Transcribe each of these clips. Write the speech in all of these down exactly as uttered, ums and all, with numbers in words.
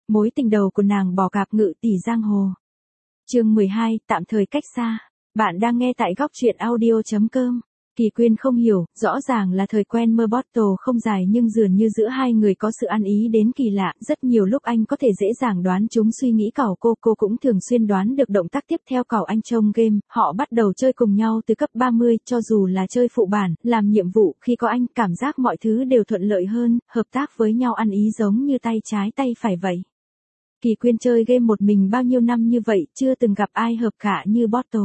Mối tình đầu của nàng bò cạp ngự tỷ giang hồ. Chương mười hai, tạm thời cách xa. Bạn đang nghe tại góc truyện audio chấm com. Kỳ Quyên không hiểu, rõ ràng là thời quen mơ Bottle không dài nhưng dường như giữa hai người có sự ăn ý đến kỳ lạ. Rất nhiều lúc anh có thể dễ dàng đoán chúng suy nghĩ cảo cô, cô cũng thường xuyên đoán được động tác tiếp theo cảo anh trong game. Họ bắt đầu chơi cùng nhau từ cấp ba mươi, cho dù là chơi phụ bản, làm nhiệm vụ, khi có anh, cảm giác mọi thứ đều thuận lợi hơn, hợp tác với nhau ăn ý giống như tay trái tay phải vậy. Kỳ Quyên chơi game một mình bao nhiêu năm như vậy, chưa từng gặp ai hợp cả như Bottle.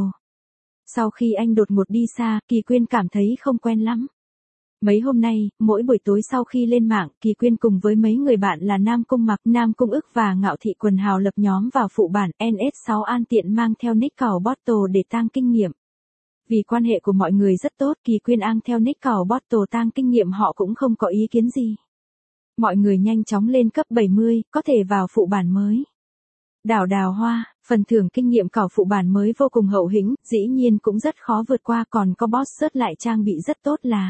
Sau khi anh đột ngột đi xa, Kỳ Quyên cảm thấy không quen lắm. Mấy hôm nay, mỗi buổi tối sau khi lên mạng, Kỳ Quyên cùng với mấy người bạn là Nam Cung Mặc, Nam Cung Ức và Ngạo Thị Quần Hào lập nhóm vào phụ bản, en ét sáu An tiện mang theo nick cảo Bottle để tăng kinh nghiệm. Vì quan hệ của mọi người rất tốt, Kỳ Quyên ang theo nick cảo Bottle tăng kinh nghiệm họ cũng không có ý kiến gì. Mọi người nhanh chóng lên cấp bảy mươi, có thể vào phụ bản mới. Đảo Đào Hoa, phần thưởng kinh nghiệm cảo phụ bản mới vô cùng hậu hĩnh, dĩ nhiên cũng rất khó vượt qua, còn có boss search lại trang bị rất tốt là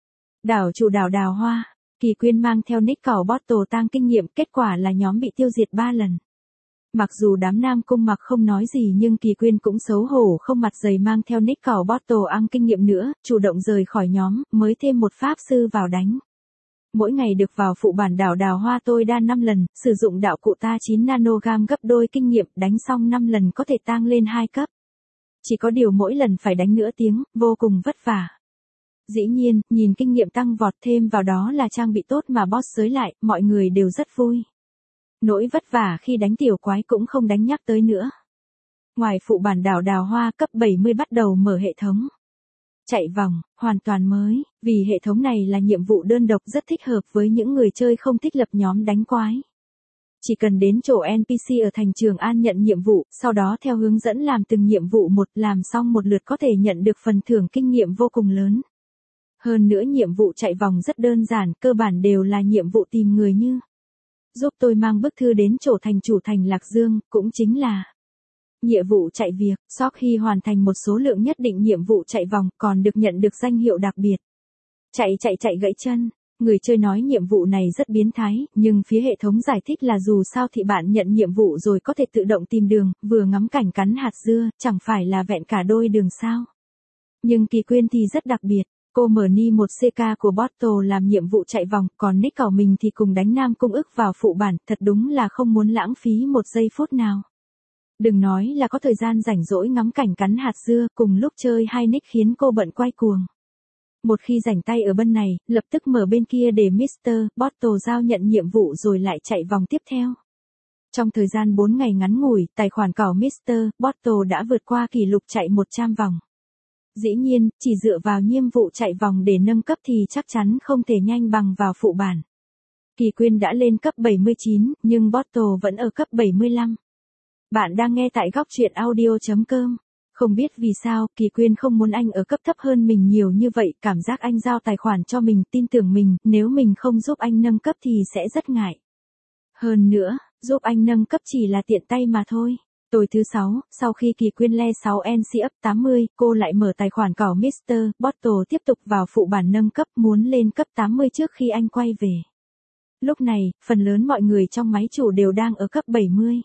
đảo chủ đảo Đào Hoa. Kỳ Quyên mang theo nick cảo Bottle tăng kinh nghiệm, kết quả là nhóm bị tiêu diệt ba lần. Mặc dù đám Nam Cung Mặc không nói gì nhưng Kỳ Quyên cũng xấu hổ không mặt dày mang theo nick cảo Bottle ăn kinh nghiệm nữa, chủ động rời khỏi nhóm, mới thêm một pháp sư vào đánh. Mỗi ngày được vào phụ bản đảo Đào Hoa tôi đa năm lần, sử dụng đạo cụ ta chín nanogam gấp đôi kinh nghiệm, đánh xong năm lần có thể tăng lên hai cấp. Chỉ có điều mỗi lần phải đánh nửa tiếng, vô cùng vất vả. Dĩ nhiên, nhìn kinh nghiệm tăng vọt thêm vào đó là trang bị tốt mà boss giới lại, mọi người đều rất vui. Nỗi vất vả khi đánh tiểu quái cũng không đánh nhắc tới nữa. Ngoài phụ bản đảo Đào Hoa cấp bảy mươi bắt đầu mở hệ thống. Chạy vòng, hoàn toàn mới, vì hệ thống này là nhiệm vụ đơn độc rất thích hợp với những người chơi không thích lập nhóm đánh quái. Chỉ cần đến chỗ en pê xê ở thành Trường An nhận nhiệm vụ, sau đó theo hướng dẫn làm từng nhiệm vụ một, làm xong một lượt có thể nhận được phần thưởng kinh nghiệm vô cùng lớn. Hơn nữa nhiệm vụ chạy vòng rất đơn giản, cơ bản đều là nhiệm vụ tìm người như giúp tôi mang bức thư đến chỗ thành chủ thành Lạc Dương, cũng chính là nhiệm vụ chạy việc. Sau khi hoàn thành một số lượng nhất định nhiệm vụ chạy vòng, còn được nhận được danh hiệu đặc biệt. Chạy chạy chạy gãy chân. Người chơi nói nhiệm vụ này rất biến thái, nhưng phía hệ thống giải thích là dù sao thì bạn nhận nhiệm vụ rồi có thể tự động tìm đường, vừa ngắm cảnh cắn hạt dưa, chẳng phải là vẹn cả đôi đường sao. Nhưng Kỳ Quyên thì rất đặc biệt. Cô mở ni một xê ca của Bottle làm nhiệm vụ chạy vòng, còn nick cảo mình thì cùng đánh Nam Cung Ức vào phụ bản, thật đúng là không muốn lãng phí một giây phút nào. Đừng nói là có thời gian rảnh rỗi ngắm cảnh cắn hạt dưa, cùng lúc chơi hai nick khiến cô bận quay cuồng. Một khi rảnh tay ở bên này, lập tức mở bên kia để mít tơ Bottle giao nhận nhiệm vụ rồi lại chạy vòng tiếp theo. Trong thời gian bốn ngày ngắn ngủi, tài khoản cảo mít tơ Bottle đã vượt qua kỷ lục chạy một trăm vòng. Dĩ nhiên, chỉ dựa vào nhiệm vụ chạy vòng để nâng cấp thì chắc chắn không thể nhanh bằng vào phụ bản. Kỳ Quyên đã lên cấp bảy mươi chín, nhưng Bottle vẫn ở cấp bảy mươi lăm. Bạn đang nghe tại góc truyện audio chấm com. Không biết vì sao, Kỳ Quyên không muốn anh ở cấp thấp hơn mình nhiều như vậy, cảm giác anh giao tài khoản cho mình, tin tưởng mình, nếu mình không giúp anh nâng cấp thì sẽ rất ngại. Hơn nữa, giúp anh nâng cấp chỉ là tiện tay mà thôi. Tối thứ sáu, sau khi Kỳ Quyên le sáu en xê up tám mươi, cô lại mở tài khoản cảo mít tơ Bottle tiếp tục vào phụ bản nâng cấp, muốn lên cấp tám mươi trước khi anh quay về. Lúc này, phần lớn mọi người trong máy chủ đều đang ở cấp bảy mươi.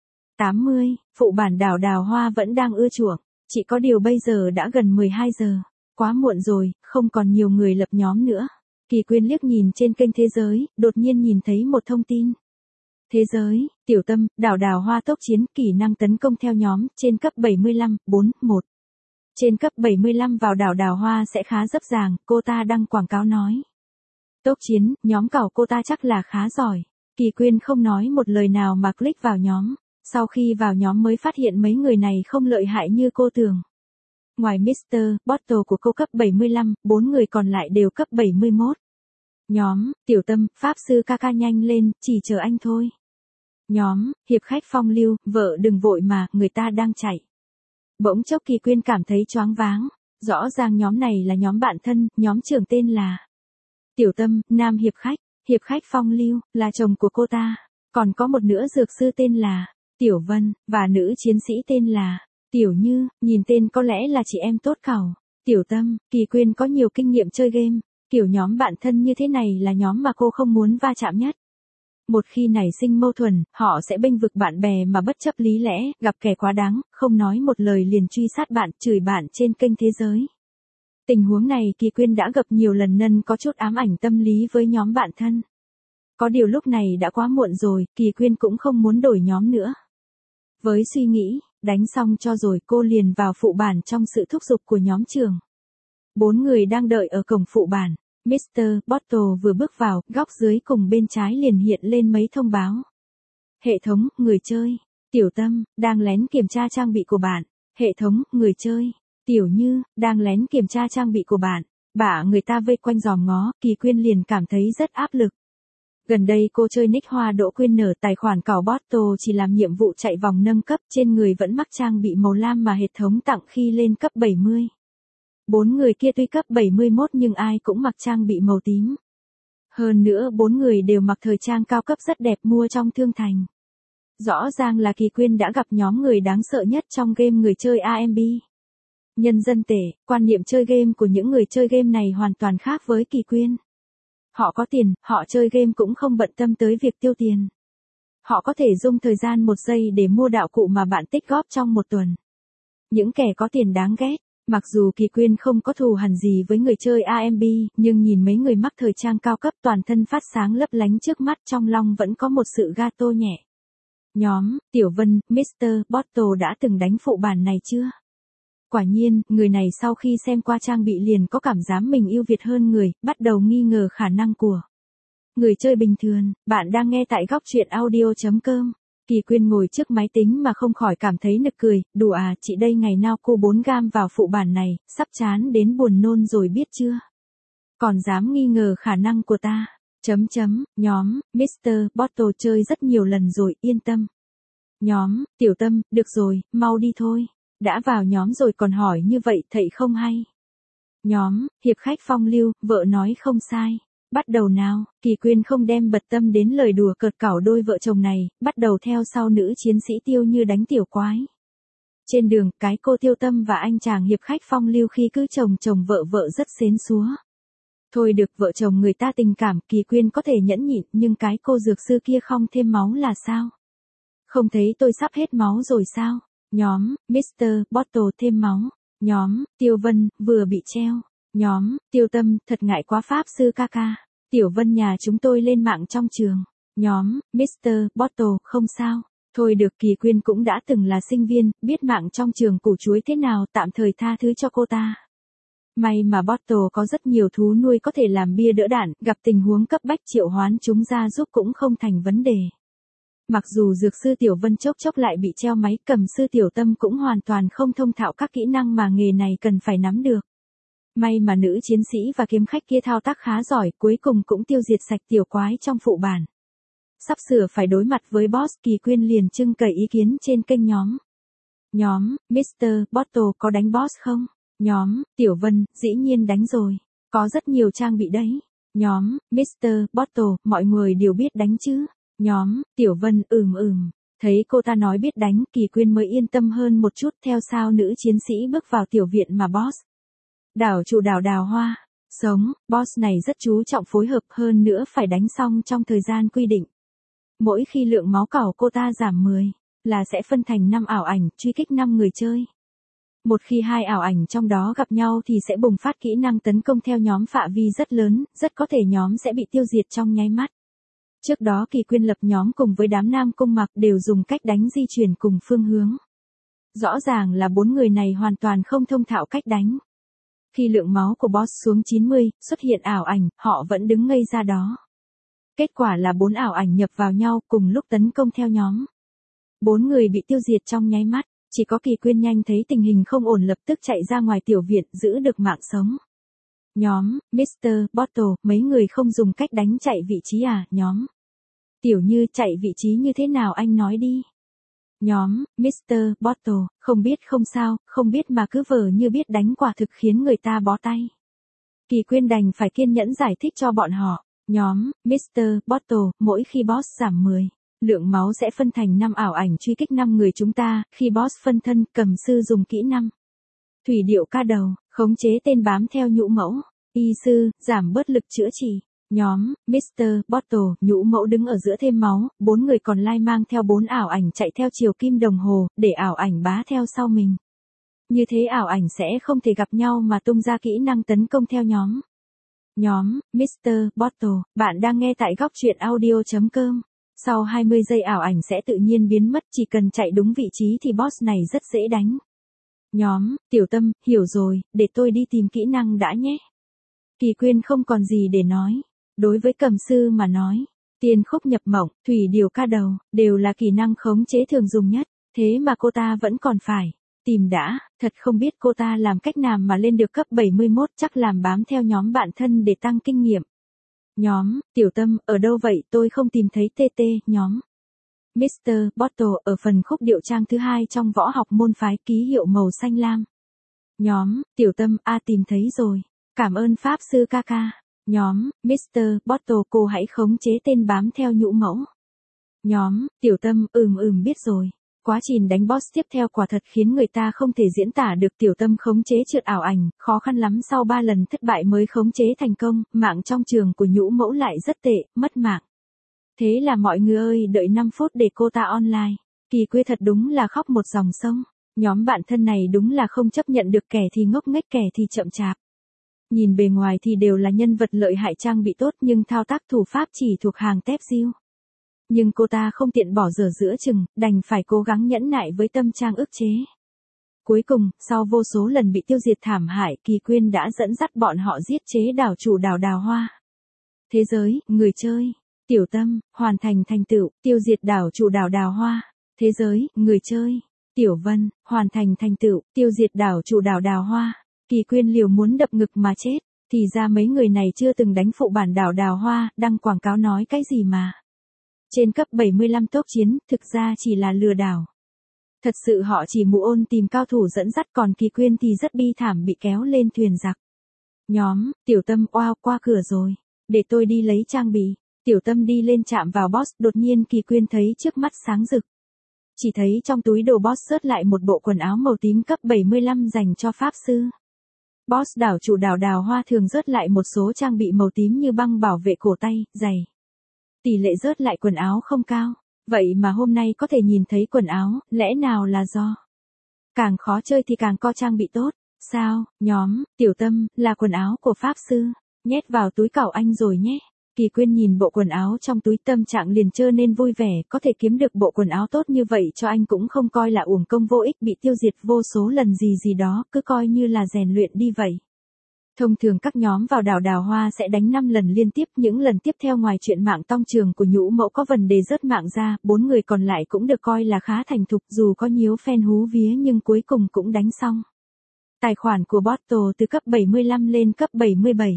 tám mươi, phụ bản đảo Đào Hoa vẫn đang ưa chuộng, chỉ có điều bây giờ đã gần mười hai giờ, quá muộn rồi, không còn nhiều người lập nhóm nữa. Kỳ Quyên liếc nhìn trên kênh Thế Giới, đột nhiên nhìn thấy một thông tin. Thế Giới, Tiểu Tâm, đảo Đào Hoa tốc chiến, kỹ năng tấn công theo nhóm, trên cấp bảy mươi lăm, bốn, một. Trên cấp bảy mươi lăm vào đảo Đào Hoa sẽ khá dấp dàng, cô ta đăng quảng cáo nói. Tốc chiến, nhóm cảo cô ta chắc là khá giỏi. Kỳ Quyên không nói một lời nào mà click vào nhóm. Sau khi vào nhóm mới phát hiện mấy người này không lợi hại như cô tưởng. Ngoài mít tơ Bottle của cô cấp bảy mươi lăm, bốn người còn lại đều cấp bảy mươi mốt. Nhóm, Tiểu Tâm, Pháp Sư ca ca nhanh lên, chỉ chờ anh thôi. Nhóm, Hiệp Khách Phong Lưu, vợ đừng vội mà, người ta đang chạy. Bỗng chốc Kỳ Quyên cảm thấy choáng váng. Rõ ràng nhóm này là nhóm bạn thân, nhóm trưởng tên là Tiểu Tâm, nam Hiệp Khách, Hiệp Khách Phong Lưu, là chồng của cô ta. Còn có một nữ dược sư tên là Tiểu Vân, và nữ chiến sĩ tên là Tiểu Như, nhìn tên có lẽ là chị em tốt cảo. Tiểu Tâm, Kỳ Quyên có nhiều kinh nghiệm chơi game, kiểu nhóm bạn thân như thế này là nhóm mà cô không muốn va chạm nhất. Một khi nảy sinh mâu thuẫn, họ sẽ bênh vực bạn bè mà bất chấp lý lẽ, gặp kẻ quá đáng, không nói một lời liền truy sát bạn, chửi bạn trên kênh thế giới. Tình huống này Kỳ Quyên đã gặp nhiều lần nên có chút ám ảnh tâm lý với nhóm bạn thân. Có điều lúc này đã quá muộn rồi, Kỳ Quyên cũng không muốn đổi nhóm nữa. Với suy nghĩ, đánh xong cho rồi cô liền vào phụ bản trong sự thúc giục của nhóm trường. Bốn người đang đợi ở cổng phụ bản. mít tơ Bottle vừa bước vào, góc dưới cùng bên trái liền hiện lên mấy thông báo. Hệ thống, người chơi. Tiểu Tâm, đang lén kiểm tra trang bị của bạn. Hệ thống, người chơi. Tiểu Như, đang lén kiểm tra trang bị của bạn. Bả người ta vây quanh giòm ngó, Kỳ Quyên liền cảm thấy rất áp lực. Gần đây cô chơi nick Hoa Đỗ Quyên nở tài khoản cào Bottle chỉ làm nhiệm vụ chạy vòng nâng cấp, trên người vẫn mắc trang bị màu lam mà hệ thống tặng khi lên cấp bảy mươi. Bốn người kia tuy cấp bảy mươi mốt nhưng ai cũng mặc trang bị màu tím. Hơn nữa bốn người đều mặc thời trang cao cấp rất đẹp mua trong thương thành. Rõ ràng là Kỳ Quyên đã gặp nhóm người đáng sợ nhất trong game người chơi a em bê. Nhân dân tệ, quan niệm chơi game của những người chơi game này hoàn toàn khác với Kỳ Quyên. Họ có tiền, họ chơi game cũng không bận tâm tới việc tiêu tiền. Họ có thể dùng thời gian một giây để mua đạo cụ mà bạn tích góp trong một tuần. Những kẻ có tiền đáng ghét. Mặc dù Kỳ Quyên không có thù hằn gì với người chơi a em bê, nhưng nhìn mấy người mắc thời trang cao cấp toàn thân phát sáng lấp lánh trước mắt trong lòng vẫn có một sự gato nhẹ. Nhóm, Tiểu Vân, mít tơ Bottle đã từng đánh phụ bản này chưa? Quả nhiên, người này sau khi xem qua trang bị liền có cảm giác mình ưu việt hơn người, bắt đầu nghi ngờ khả năng của người chơi bình thường. Bạn đang nghe tại góc truyện audio chấm com. Kỳ Quyên ngồi trước máy tính mà không khỏi cảm thấy nực cười, đùa à, chị đây ngày nào cô bốn gam vào phụ bản này, sắp chán đến buồn nôn rồi biết chưa? Còn dám nghi ngờ khả năng của ta. Chấm chấm, nhóm, mít tơ Bottle chơi rất nhiều lần rồi, yên tâm. Nhóm, Tiểu Tâm, được rồi, mau đi thôi. Đã vào nhóm rồi còn hỏi như vậy thầy không hay. Nhóm, Hiệp Khách Phong Lưu, vợ nói không sai. Bắt đầu nào, Kỳ Quyên không đem bật tâm đến lời đùa cợt cẩu đôi vợ chồng này, bắt đầu theo sau nữ chiến sĩ Tiêu Như đánh tiểu quái. Trên đường, cái cô Tiêu Tâm và anh chàng Hiệp Khách Phong Lưu khi cứ chồng chồng vợ vợ rất xến xúa. Thôi được, vợ chồng người ta tình cảm, Kỳ Quyên có thể nhẫn nhịn, nhưng cái cô dược sư kia không thêm máu là sao? Không thấy tôi sắp hết máu rồi sao? Nhóm, mít tơ Bottle thêm máu. Nhóm, Tiêu Vân, vừa bị treo. Nhóm, Tiêu Tâm, thật ngại quá pháp sư ca ca. Tiểu Vân nhà chúng tôi lên mạng trong trường. Nhóm, mít tơ Bottle, không sao. Thôi được, Kỳ Quyên cũng đã từng là sinh viên, biết mạng trong trường củ chuối thế nào, tạm thời tha thứ cho cô ta. May mà Bottle có rất nhiều thú nuôi có thể làm bia đỡ đạn, gặp tình huống cấp bách triệu hoán chúng ra giúp cũng không thành vấn đề. Mặc dù dược sư Tiểu Vân chốc chốc lại bị treo máy, cầm sư Tiểu Tâm cũng hoàn toàn không thông thạo các kỹ năng mà nghề này cần phải nắm được. May mà nữ chiến sĩ và kiếm khách kia thao tác khá giỏi, cuối cùng cũng tiêu diệt sạch tiểu quái trong phụ bản. Sắp sửa phải đối mặt với boss, Kỳ Quyên liền trưng cậy ý kiến trên kênh nhóm. Nhóm, mít tơ Bottle có đánh boss không? Nhóm, Tiểu Vân, dĩ nhiên đánh rồi. Có rất nhiều trang bị đấy. Nhóm, mít tơ Bottle, mọi người đều biết đánh chứ. Nhóm, Tiểu Vân, ừm ừm. Thấy cô ta nói biết đánh, Kỳ Quyên mới yên tâm hơn một chút, theo sau nữ chiến sĩ bước vào tiểu viện mà boss. Đảo chủ đảo Đào Hoa. Sống, boss này rất chú trọng phối hợp, hơn nữa phải đánh xong trong thời gian quy định. Mỗi khi lượng máu cẩu cô ta giảm mười, là sẽ phân thành năm ảo ảnh, truy kích năm người chơi. Một khi hai ảo ảnh trong đó gặp nhau thì sẽ bùng phát kỹ năng tấn công theo nhóm phạm vi rất lớn, rất có thể nhóm sẽ bị tiêu diệt trong nháy mắt. Trước đó Kỳ Quyên lập nhóm cùng với đám nam cung mặc đều dùng cách đánh di chuyển cùng phương hướng. Rõ ràng là bốn người này hoàn toàn không thông thạo cách đánh. Khi lượng máu của boss xuống chín mươi, xuất hiện ảo ảnh, họ vẫn đứng ngây ra đó. Kết quả là bốn ảo ảnh nhập vào nhau cùng lúc tấn công theo nhóm. Bốn người bị tiêu diệt trong nháy mắt, chỉ có Kỳ Quyên nhanh thấy tình hình không ổn lập tức chạy ra ngoài tiểu viện giữ được mạng sống. Nhóm, mít tơ Bottle, mấy người không dùng cách đánh chạy vị trí à, nhóm. Tiểu Như, chạy vị trí như thế nào anh nói đi. Nhóm, mít tơ Bottle, không biết không sao, không biết mà cứ vờ như biết đánh quả thực khiến người ta bó tay. Kỳ Quyên đành phải kiên nhẫn giải thích cho bọn họ. Nhóm, mít tơ Bottle, mỗi khi boss giảm mười, lượng máu sẽ phân thành năm ảo ảnh truy kích năm người chúng ta, khi boss phân thân, cầm sư dùng kỹ năng. Thủy điệu ca đầu, khống chế tên bám theo nhũ mẫu, y sư, giảm bớt lực chữa trị. Nhóm, mít tơ Bottle, nhũ mẫu đứng ở giữa thêm máu, bốn người còn lại mang theo bốn ảo ảnh chạy theo chiều kim đồng hồ, để ảo ảnh bá theo sau mình. Như thế ảo ảnh sẽ không thể gặp nhau mà tung ra kỹ năng tấn công theo nhóm. Nhóm, mít tơ Bottle, bạn đang nghe tại góc truyện audio chấm com. Sau hai mươi giây ảo ảnh sẽ tự nhiên biến mất, chỉ cần chạy đúng vị trí thì boss này rất dễ đánh. Nhóm, Tiểu Tâm, hiểu rồi, để tôi đi tìm kỹ năng đã nhé. Kỳ Quyên không còn gì để nói. Đối với cầm sư mà nói, tiên khúc nhập mộng, thủy điều ca đầu, đều là kỹ năng khống chế thường dùng nhất, thế mà cô ta vẫn còn phải tìm đã, thật không biết cô ta làm cách nào mà lên được cấp bảy mươi mốt, chắc làm bám theo nhóm bạn thân để tăng kinh nghiệm. Nhóm, Tiểu Tâm, ở đâu vậy, tôi không tìm thấy tê tê, nhóm. mít tơ Bottle ở phần khúc điệu trang thứ hai trong võ học môn phái, ký hiệu màu xanh lam. Nhóm, Tiểu Tâm, a tìm thấy rồi. Cảm ơn Pháp sư ca ca. Nhóm, mít tơ Bottle, cô hãy khống chế tên bám theo nhũ mẫu. Nhóm, Tiểu Tâm, ừm ừm biết rồi. Quá trình đánh boss tiếp theo quả thật khiến người ta không thể diễn tả được. Tiểu Tâm khống chế trượt ảo ảnh, khó khăn lắm sau ba lần thất bại mới khống chế thành công, mạng trong trường của nhũ mẫu lại rất tệ, mất mạng. Thế là mọi người ơi, đợi năm phút để cô ta online. Kỳ Quyên thật đúng là khóc một dòng sông. Nhóm bạn thân này đúng là không chấp nhận được, kẻ thì ngốc nghếch, kẻ thì chậm chạp. Nhìn bề ngoài thì đều là nhân vật lợi hại, trang bị tốt nhưng thao tác thủ pháp chỉ thuộc hàng tép diêu. Nhưng cô ta không tiện bỏ dở giữa chừng, đành phải cố gắng nhẫn nại với tâm trạng ức chế. Cuối cùng, sau vô số lần bị tiêu diệt thảm hại, Kỳ Quyên đã dẫn dắt bọn họ giết chế đảo chủ đảo Đào Hoa. Thế giới, người chơi, Tiểu Tâm, hoàn thành thành tựu, tiêu diệt đảo chủ đảo Đào Hoa. Thế giới, người chơi, Tiểu Vân, hoàn thành thành tựu, tiêu diệt đảo chủ đảo Đào Hoa. Kỳ Quyên liều muốn đập ngực mà chết, thì ra mấy người này chưa từng đánh phụ bản đảo Đào Hoa, đăng quảng cáo nói cái gì mà. Trên cấp bảy mươi lăm tốc chiến, thực ra chỉ là lừa đảo. Thật sự họ chỉ mù ôn tìm cao thủ dẫn dắt, còn Kỳ Quyên thì rất bi thảm bị kéo lên thuyền giặc. Nhóm, Tiểu Tâm, oao, qua cửa rồi. Để tôi đi lấy trang bị. Tiểu Tâm đi lên chạm vào boss, đột nhiên Kỳ Quyên thấy trước mắt sáng rực. Chỉ thấy trong túi đồ boss sớt lại một bộ quần áo màu tím cấp bảy mươi lăm dành cho pháp sư. Boss đảo chủ đảo Đào Hoa thường rớt lại một số trang bị màu tím như băng bảo vệ cổ tay, giày. Tỷ lệ rớt lại quần áo không cao, vậy mà hôm nay có thể nhìn thấy quần áo, lẽ nào là do càng khó chơi thì càng có trang bị tốt, sao? Nhóm, Tiểu Tâm, là quần áo của pháp sư, nhét vào túi cảo anh rồi nhé. Kỳ Quyên nhìn bộ quần áo trong túi, tâm trạng liền trơ nên vui vẻ, có thể kiếm được bộ quần áo tốt như vậy cho anh cũng không coi là uổng công vô ích, bị tiêu diệt vô số lần gì gì đó, cứ coi như là rèn luyện đi vậy. Thông thường các nhóm vào đảo Đào Hoa sẽ đánh năm lần liên tiếp, những lần tiếp theo ngoài chuyện mạng tong trường của nhũ mẫu có vấn đề rớt mạng ra, bốn người còn lại cũng được coi là khá thành thục, dù có nhiều fan hú vía nhưng cuối cùng cũng đánh xong. Tài khoản của Bottle từ cấp bảy mươi lăm lên cấp bảy mươi bảy.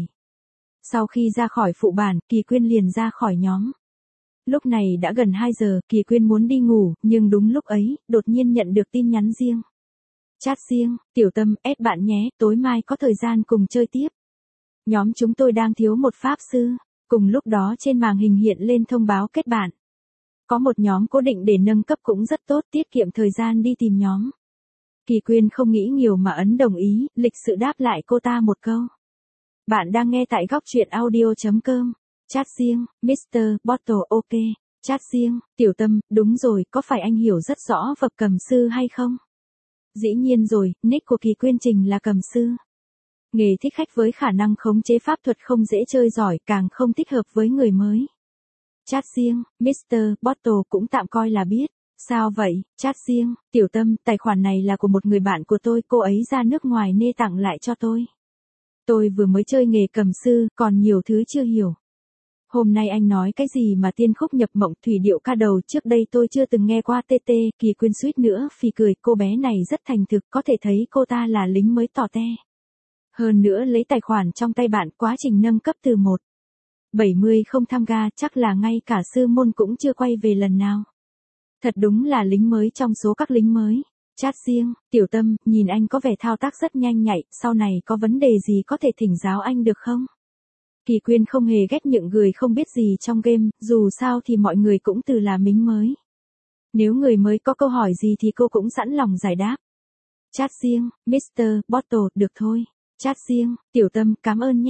Sau khi ra khỏi phụ bản, Kỳ Quyên liền ra khỏi nhóm. Lúc này đã gần hai giờ, Kỳ Quyên muốn đi ngủ, nhưng đúng lúc ấy, đột nhiên nhận được tin nhắn riêng. Chat riêng, Tiểu Tâm, ép bạn nhé, tối mai có thời gian cùng chơi tiếp. Nhóm chúng tôi đang thiếu một pháp sư. Cùng lúc đó trên màn hình hiện lên thông báo kết bạn. Có một nhóm cố định để nâng cấp cũng rất tốt, tiết kiệm thời gian đi tìm nhóm. Kỳ Quyên không nghĩ nhiều mà ấn đồng ý, lịch sự đáp lại cô ta một câu. Bạn đang nghe tại góc truyện audio chấm com. Chat riêng, mít tơ Bottle, ok. Chat riêng, Tiểu Tâm, đúng rồi, có phải anh hiểu rất rõ vật cầm sư hay không? Dĩ nhiên rồi, nick của Kỳ Quyên Trình là cầm sư. Nghề thích khách với khả năng khống chế pháp thuật, không dễ chơi giỏi, càng không thích hợp với người mới. Chat riêng, mít tơ Bottle cũng tạm coi là biết. Sao vậy? Chat riêng, Tiểu Tâm, tài khoản này là của một người bạn của tôi, cô ấy ra nước ngoài nên tặng lại cho tôi. Tôi vừa mới chơi nghề cầm sư, còn nhiều thứ chưa hiểu. Hôm nay anh nói cái gì mà tiên khúc nhập mộng, thủy điệu ca đầu, trước đây tôi chưa từng nghe qua tê tê. Kỳ Quyên suýt nữa phì cười, cô bé này rất thành thực, có thể thấy cô ta là lính mới tỏ te. Hơn nữa lấy tài khoản trong tay bạn, quá trình nâng cấp từ một bảy mươi không tham gia, chắc là ngay cả sư môn cũng chưa quay về lần nào. Thật đúng là lính mới trong số các lính mới. Chat riêng, Tiểu Tâm, nhìn anh có vẻ thao tác rất nhanh nhạy, sau này có vấn đề gì có thể thỉnh giáo anh được không? Kỳ Quyên không hề ghét những người không biết gì trong game, dù sao thì mọi người cũng từ là lính mới. Nếu người mới có câu hỏi gì thì cô cũng sẵn lòng giải đáp. Chat riêng, mít tơ Bottle, được thôi. Chat riêng, Tiểu Tâm, cảm ơn nhé.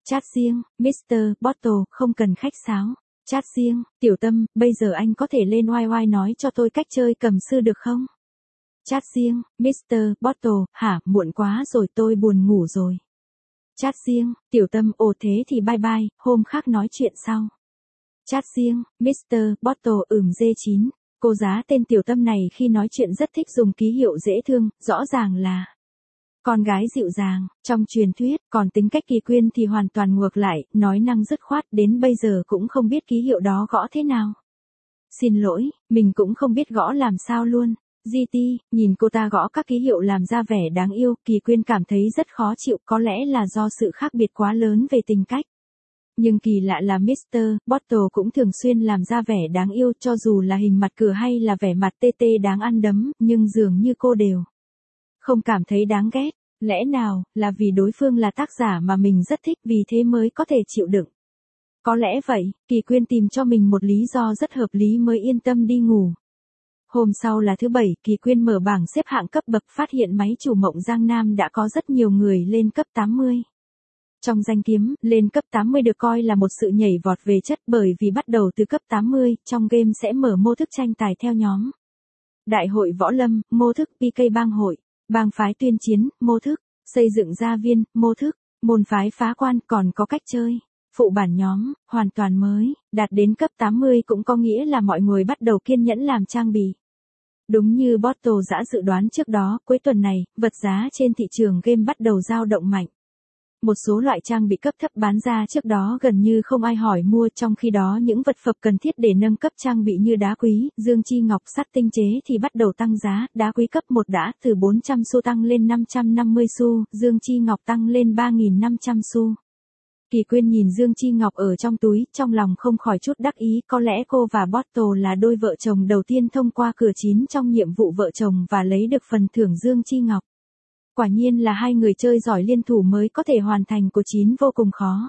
Chat riêng, mít tơ Bottle, không cần khách sáo. Chat riêng, Tiểu Tâm, bây giờ anh có thể lên oai oai nói cho tôi cách chơi cầm sư được không? Chat riêng, mít tơ Bottle, hả, muộn quá rồi tôi buồn ngủ rồi. Chat riêng, Tiểu Tâm, ồ thế thì bye bye, hôm khác nói chuyện sau. Chat riêng, mít tơ Bottle, ừm dê chín. Cô giá tên Tiểu Tâm này khi nói chuyện rất thích dùng ký hiệu dễ thương, rõ ràng là con gái dịu dàng, trong truyền thuyết, còn tính cách Kỳ Quyên thì hoàn toàn ngược lại, nói năng dứt khoát, đến bây giờ cũng không biết ký hiệu đó gõ thế nào. Xin lỗi, mình cũng không biết gõ làm sao luôn. giê tê, nhìn cô ta gõ các ký hiệu làm ra vẻ đáng yêu, Kỳ Quyên cảm thấy rất khó chịu, có lẽ là do sự khác biệt quá lớn về tính cách. Nhưng kỳ lạ là mít tơ Bottle cũng thường xuyên làm ra vẻ đáng yêu, cho dù là hình mặt cửa hay là vẻ mặt tê tê đáng ăn đấm, nhưng dường như cô đều không cảm thấy đáng ghét. Lẽ nào, là vì đối phương là tác giả mà mình rất thích vì thế mới có thể chịu đựng. Có lẽ vậy, Kỳ Quyên tìm cho mình một lý do rất hợp lý mới yên tâm đi ngủ. Hôm sau là thứ bảy, Kỳ Quyên mở bảng xếp hạng cấp bậc phát hiện máy chủ Mộng Giang Nam đã có rất nhiều người lên cấp tám mươi. Trong danh kiếm, lên cấp tám mươi được coi là một sự nhảy vọt về chất bởi vì bắt đầu từ cấp tám mươi, trong game sẽ mở mô thức tranh tài theo nhóm. Đại hội võ lâm, mô thức pê ca bang hội, bang phái tuyên chiến, mô thức, xây dựng gia viên, mô thức, môn phái phá quan, còn có cách chơi. Phụ bản nhóm, hoàn toàn mới, đạt đến cấp tám mươi cũng có nghĩa là mọi người bắt đầu kiên nhẫn làm trang bị. Đúng như Bottle đã dự đoán trước đó, cuối tuần này, vật giá trên thị trường game bắt đầu dao động mạnh. Một số loại trang bị cấp thấp bán ra trước đó gần như không ai hỏi mua, trong khi đó những vật phẩm cần thiết để nâng cấp trang bị như đá quý, dương chi ngọc, sắt tinh chế thì bắt đầu tăng giá, đá quý cấp một đã từ bốn trăm xu tăng lên năm trăm năm mươi xu, dương chi ngọc tăng lên ba nghìn năm trăm xu. Kỳ Quyên nhìn dương chi ngọc ở trong túi, trong lòng không khỏi chút đắc ý, có lẽ cô và Bottle là đôi vợ chồng đầu tiên thông qua cửa chín trong nhiệm vụ vợ chồng và lấy được phần thưởng dương chi ngọc. Quả nhiên là hai người chơi giỏi liên thủ mới có thể hoàn thành cửa chín vô cùng khó.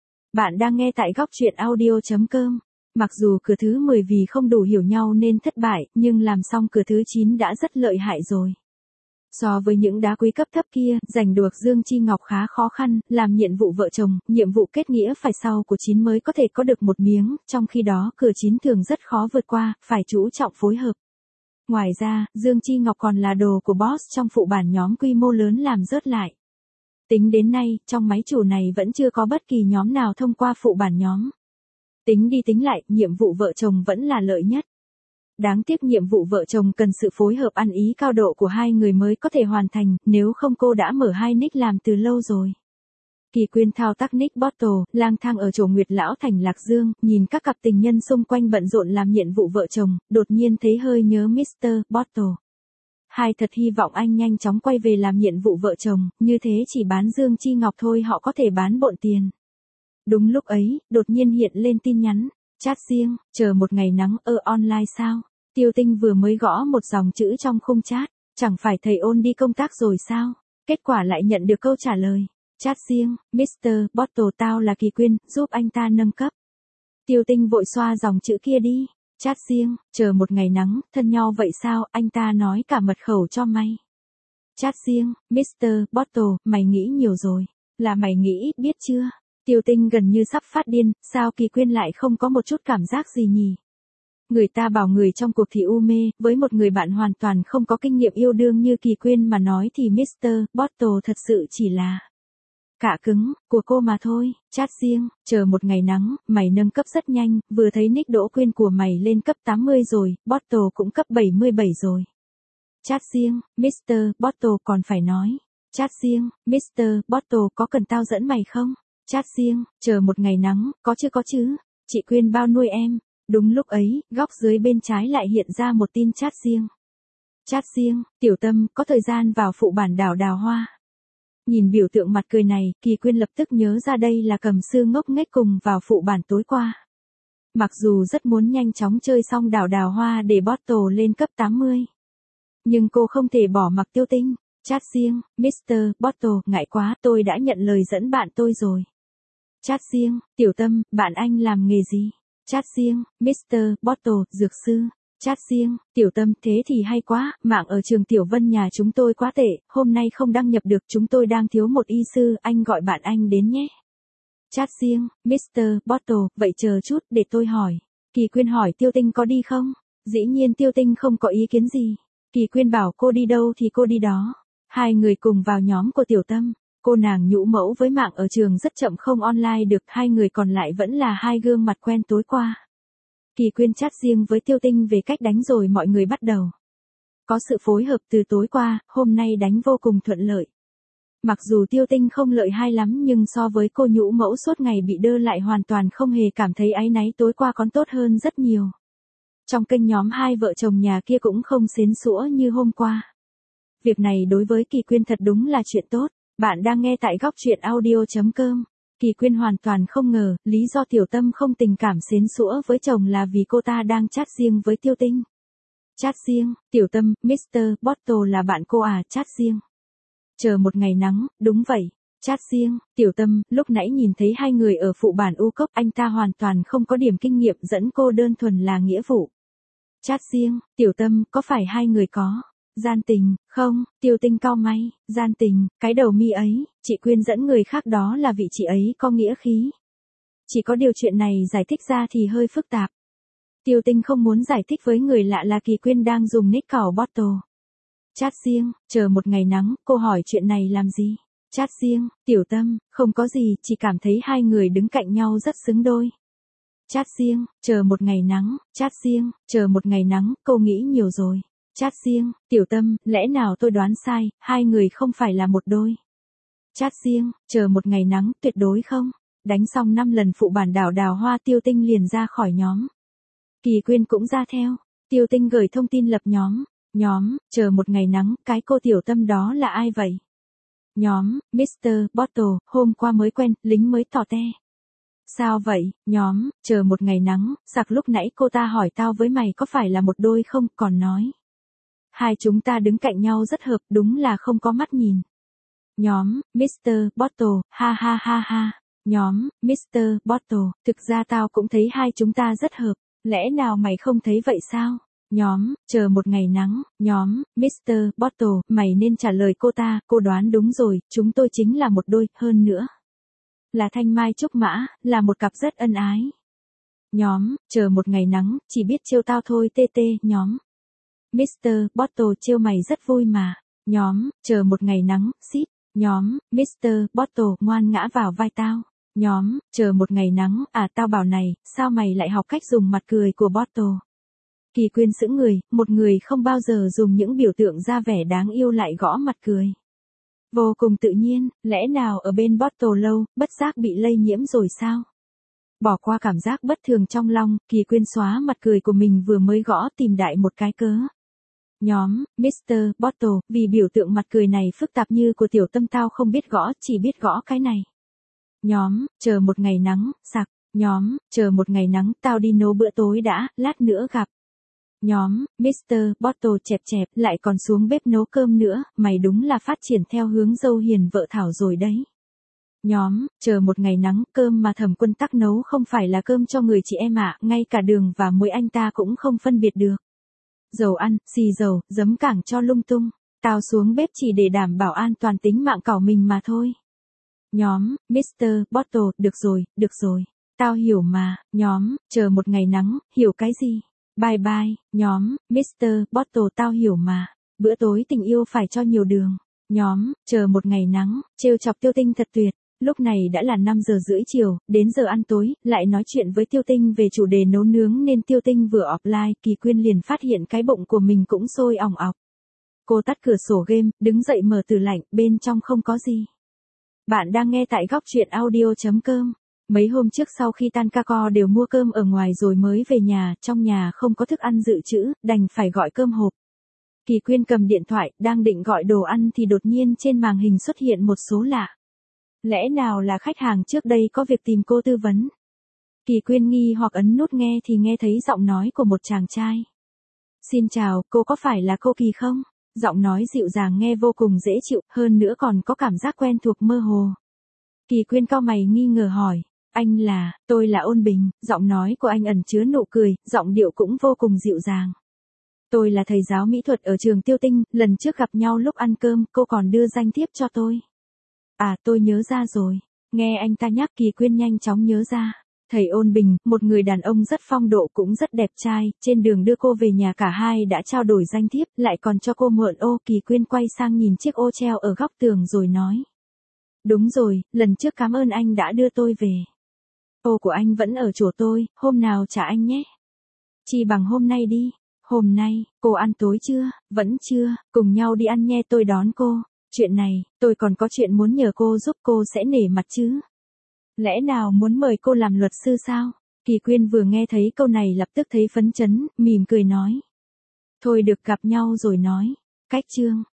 Bạn đang nghe tại góc truyện audio chấm com. Mặc dù cửa thứ mười vì không đủ hiểu nhau nên thất bại, nhưng làm xong cửa thứ chín đã rất lợi hại rồi. So với những đá quý cấp thấp kia, giành được dương chi ngọc khá khó khăn, làm nhiệm vụ vợ chồng, nhiệm vụ kết nghĩa phải sau của chín mới có thể có được một miếng, trong khi đó cửa chín thường rất khó vượt qua, phải chú trọng phối hợp. Ngoài ra, dương chi ngọc còn là đồ của boss trong phụ bản nhóm quy mô lớn làm rớt lại. Tính đến nay, trong máy chủ này vẫn chưa có bất kỳ nhóm nào thông qua phụ bản nhóm. Tính đi tính lại, nhiệm vụ vợ chồng vẫn là lợi nhất. Đáng tiếc nhiệm vụ vợ chồng cần sự phối hợp ăn ý cao độ của hai người mới có thể hoàn thành, nếu không cô đã mở hai nick làm từ lâu rồi. Kỳ Quyên thao tác nick Bottle, lang thang ở chỗ Nguyệt Lão Thành Lạc Dương, nhìn các cặp tình nhân xung quanh bận rộn làm nhiệm vụ vợ chồng, đột nhiên thấy hơi nhớ mít tơ Bottle. Hai thật hy vọng anh nhanh chóng quay về làm nhiệm vụ vợ chồng, như thế chỉ bán dương chi ngọc thôi họ có thể bán bộn tiền. Đúng lúc ấy, đột nhiên hiện lên tin nhắn. Chat riêng, chờ một ngày nắng ở online sao? Tiêu Tinh vừa mới gõ một dòng chữ trong khung chat, chẳng phải thầy ôn đi công tác rồi sao? Kết quả lại nhận được câu trả lời. Chat riêng, mít tơ Bottle tao là Kỳ Quyên, giúp anh ta nâng cấp. Tiêu Tinh vội xoa dòng chữ kia đi. Chat riêng, chờ một ngày nắng, thân nhau vậy sao, anh ta nói cả mật khẩu cho mày. Chat riêng, mít tơ Bottle, mày nghĩ nhiều rồi. Là mày nghĩ, biết chưa? Tiêu Tinh gần như sắp phát điên, sao Kỳ Quyên lại không có một chút cảm giác gì nhỉ? Người ta bảo người trong cuộc thì u mê, với một người bạn hoàn toàn không có kinh nghiệm yêu đương như Kỳ Quyên mà nói thì mít tơ Bottle thật sự chỉ là cạ cứng của cô mà thôi. Chat riêng, chờ một ngày nắng, mày nâng cấp rất nhanh, vừa thấy nick Đỗ Quyên của mày lên cấp tám mươi rồi, Bottle cũng cấp bảy mươi bảy rồi. Chat riêng, mít tơ Bottle còn phải nói. Chat riêng, mít tơ Bottle có cần tao dẫn mày không? Chat riêng, chờ một ngày nắng, có chứ có chứ, chị Quyên bao nuôi em. Đúng lúc ấy, góc dưới bên trái lại hiện ra một tin chat riêng. Chat riêng, Tiểu Tâm, có thời gian vào phụ bản đảo đào hoa. Nhìn biểu tượng mặt cười này, Kỳ Quyên lập tức nhớ ra đây là Cầm Sư ngốc nghếch cùng vào phụ bản tối qua. Mặc dù rất muốn nhanh chóng chơi xong đảo đào hoa để Bottle lên cấp tám mươi. Nhưng cô không thể bỏ mặc Tiêu Tinh. Chat riêng, mít tơ Bottle, ngại quá, tôi đã nhận lời dẫn bạn tôi rồi. Chat riêng, Tiểu Tâm, bạn anh làm nghề gì? Chat riêng, mít tơ Bottle, dược sư. Chat riêng, Tiểu Tâm, thế thì hay quá, mạng ở trường Tiểu Vân nhà chúng tôi quá tệ, hôm nay không đăng nhập được, chúng tôi đang thiếu một y sư, anh gọi bạn anh đến nhé. Chat riêng, mít tơ Bottle, vậy chờ chút, để tôi hỏi. Kỳ Quyên hỏi Tiêu Tinh có đi không? Dĩ nhiên Tiêu Tinh không có ý kiến gì. Kỳ Quyên bảo cô đi đâu thì cô đi đó. Hai người cùng vào nhóm của Tiểu Tâm. Cô nàng nhũ mẫu với mạng ở trường rất chậm không online được, hai người còn lại vẫn là hai gương mặt quen tối qua. Kỳ Quyên chat riêng với Tiêu Tinh về cách đánh rồi mọi người bắt đầu. Có sự phối hợp từ tối qua, hôm nay đánh vô cùng thuận lợi. Mặc dù Tiêu Tinh không lợi hai lắm nhưng so với cô nhũ mẫu suốt ngày bị đơ lại hoàn toàn không hề cảm thấy áy náy, tối qua còn tốt hơn rất nhiều. Trong kênh nhóm hai vợ chồng nhà kia cũng không xến xũa như hôm qua. Việc này đối với Kỳ Quyên thật đúng là chuyện tốt. Bạn đang nghe tại góc truyện audio chấm com. Kỳ Quyên hoàn toàn không ngờ, lý do Tiểu Tâm không tình cảm xến xũa với chồng là vì cô ta đang chat riêng với Tiêu Tinh. Chat riêng, Tiểu Tâm, mít tơ Bottle là bạn cô à, chat riêng. Chờ một ngày nắng, đúng vậy. Chat riêng, Tiểu Tâm, lúc nãy nhìn thấy hai người ở phụ bản U cốc, anh ta hoàn toàn không có điểm kinh nghiệm dẫn cô, đơn thuần là nghĩa vụ. Chat riêng, Tiểu Tâm, có phải hai người có gian tình, không? Tiêu Tinh cau mày, gian tình, cái đầu mi ấy, chị Quyên dẫn người khác đó là vị chị ấy có nghĩa khí. Chỉ có điều chuyện này giải thích ra thì hơi phức tạp. Tiêu Tinh không muốn giải thích với người lạ là Kỳ Quyên đang dùng nick cỏ Bottle. Chat riêng, chờ một ngày nắng, cô hỏi chuyện này làm gì? Chat riêng, Tiểu Tâm, không có gì, chỉ cảm thấy hai người đứng cạnh nhau rất xứng đôi. Chat riêng, chờ một ngày nắng, chat riêng, chờ một ngày nắng, cô nghĩ nhiều rồi. Chat riêng, Tiểu Tâm, lẽ nào tôi đoán sai, hai người không phải là một đôi. Chat riêng, chờ một ngày nắng, tuyệt đối không. Đánh xong năm lần phụ bản đảo đào hoa, Tiêu Tinh liền ra khỏi nhóm. Kỳ Quyên cũng ra theo. Tiêu Tinh gửi thông tin lập nhóm. Nhóm, chờ một ngày nắng, cái cô Tiểu Tâm đó là ai vậy? Nhóm, mít tơ Bottle, hôm qua mới quen, lính mới tỏ te. Sao vậy? Nhóm, chờ một ngày nắng, sặc lúc nãy cô ta hỏi tao với mày có phải là một đôi không, còn nói. Hai chúng ta đứng cạnh nhau rất hợp, đúng là không có mắt nhìn. Nhóm, mít tơ Bottle, ha ha ha ha. Nhóm, mít tơ Bottle, thực ra tao cũng thấy hai chúng ta rất hợp, lẽ nào mày không thấy vậy sao? Nhóm, chờ một ngày nắng, nhóm, mít tơ Bottle, mày nên trả lời cô ta, cô đoán đúng rồi, chúng tôi chính là một đôi, hơn nữa. Là thanh mai trúc mã, là một cặp rất ân ái. Nhóm, chờ một ngày nắng, chỉ biết trêu tao thôi tê tê, nhóm. mít tơ Bottle trêu mày rất vui mà. Nhóm, chờ một ngày nắng, xít. Nhóm, mít tơ Bottle, ngoan ngã vào vai tao. Nhóm, chờ một ngày nắng, à tao bảo này, sao mày lại học cách dùng mặt cười của Bottle? Kỳ Quyên sững người, một người không bao giờ dùng những biểu tượng ra vẻ đáng yêu lại gõ mặt cười. Vô cùng tự nhiên, lẽ nào ở bên Bottle lâu, bất giác bị lây nhiễm rồi sao? Bỏ qua cảm giác bất thường trong lòng, Kỳ Quyên xóa mặt cười của mình vừa mới gõ, tìm đại một cái cớ. Nhóm, mít tơ Bottle, vì biểu tượng mặt cười này phức tạp như của Tiểu Tâm tao không biết gõ, chỉ biết gõ cái này. Nhóm, chờ một ngày nắng, sặc. Nhóm, chờ một ngày nắng, tao đi nấu bữa tối đã, lát nữa gặp. Nhóm, mít tơ Bottle chẹp chẹp, lại còn xuống bếp nấu cơm nữa, mày đúng là phát triển theo hướng dâu hiền vợ Thảo rồi đấy. Nhóm, chờ một ngày nắng, cơm mà Thẩm Quân Tắc nấu không phải là cơm cho người chị em ạ, ngay cả đường và muối anh ta cũng không phân biệt được. Dầu ăn, xì dầu, giấm cảng cho lung tung, tao xuống bếp chỉ để đảm bảo an toàn tính mạng cỏ mình mà thôi. Nhóm, mít tơ Bottle, được rồi, được rồi, tao hiểu mà. Nhóm, chờ một ngày nắng, hiểu cái gì? Bye bye. Nhóm, mít tơ Bottle, tao hiểu mà. Bữa tối tình yêu phải cho nhiều đường. Nhóm, chờ một ngày nắng, trêu chọc Tiêu Tinh thật tuyệt. Lúc này đã là năm giờ rưỡi chiều, đến giờ ăn tối, lại nói chuyện với Tiêu Tinh về chủ đề nấu nướng nên Tiêu Tinh vừa offline, Kỳ Quyên liền phát hiện cái bụng của mình cũng sôi ỏng ọc. Cô tắt cửa sổ game, đứng dậy mở tủ lạnh, bên trong không có gì. Bạn đang nghe tại góc truyện audio chấm com. Mấy hôm trước sau khi tan ca co đều mua cơm ở ngoài rồi mới về nhà, trong nhà không có thức ăn dự trữ, đành phải gọi cơm hộp. Kỳ Quyên cầm điện thoại, đang định gọi đồ ăn thì đột nhiên trên màn hình xuất hiện một số lạ. Lẽ nào là khách hàng trước đây có việc tìm cô tư vấn? Kỳ Quyên nghi hoặc ấn nút nghe thì nghe thấy giọng nói của một chàng trai. Xin chào, cô có phải là cô Kỳ không? Giọng nói dịu dàng nghe vô cùng dễ chịu, hơn nữa còn có cảm giác quen thuộc mơ hồ. Kỳ Quyên cau mày nghi ngờ hỏi, anh là, tôi là Ôn Bình, giọng nói của anh ẩn chứa nụ cười, giọng điệu cũng vô cùng dịu dàng. Tôi là thầy giáo mỹ thuật ở trường Tiêu Tinh, lần trước gặp nhau lúc ăn cơm, cô còn đưa danh thiếp cho tôi. À, tôi nhớ ra rồi. Nghe anh ta nhắc Kỳ Quyên nhanh chóng nhớ ra. Thầy Ôn Bình, một người đàn ông rất phong độ cũng rất đẹp trai, trên đường đưa cô về nhà cả hai đã trao đổi danh thiếp, lại còn cho cô mượn ô. Kỳ Quyên quay sang nhìn chiếc ô treo ở góc tường rồi nói. Đúng rồi, lần trước cảm ơn anh đã đưa tôi về. Ô của anh vẫn ở chỗ tôi, hôm nào trả anh nhé. Chỉ bằng hôm nay đi. Hôm nay, cô ăn tối chưa? Vẫn chưa, cùng nhau đi ăn nhé, tôi đón cô. Chuyện này, tôi còn có chuyện muốn nhờ cô giúp, cô sẽ nể mặt chứ? Lẽ nào muốn mời cô làm luật sư sao? Kỳ Quyên vừa nghe thấy câu này lập tức thấy phấn chấn, mỉm cười nói. Thôi được, gặp nhau rồi nói. Cách chương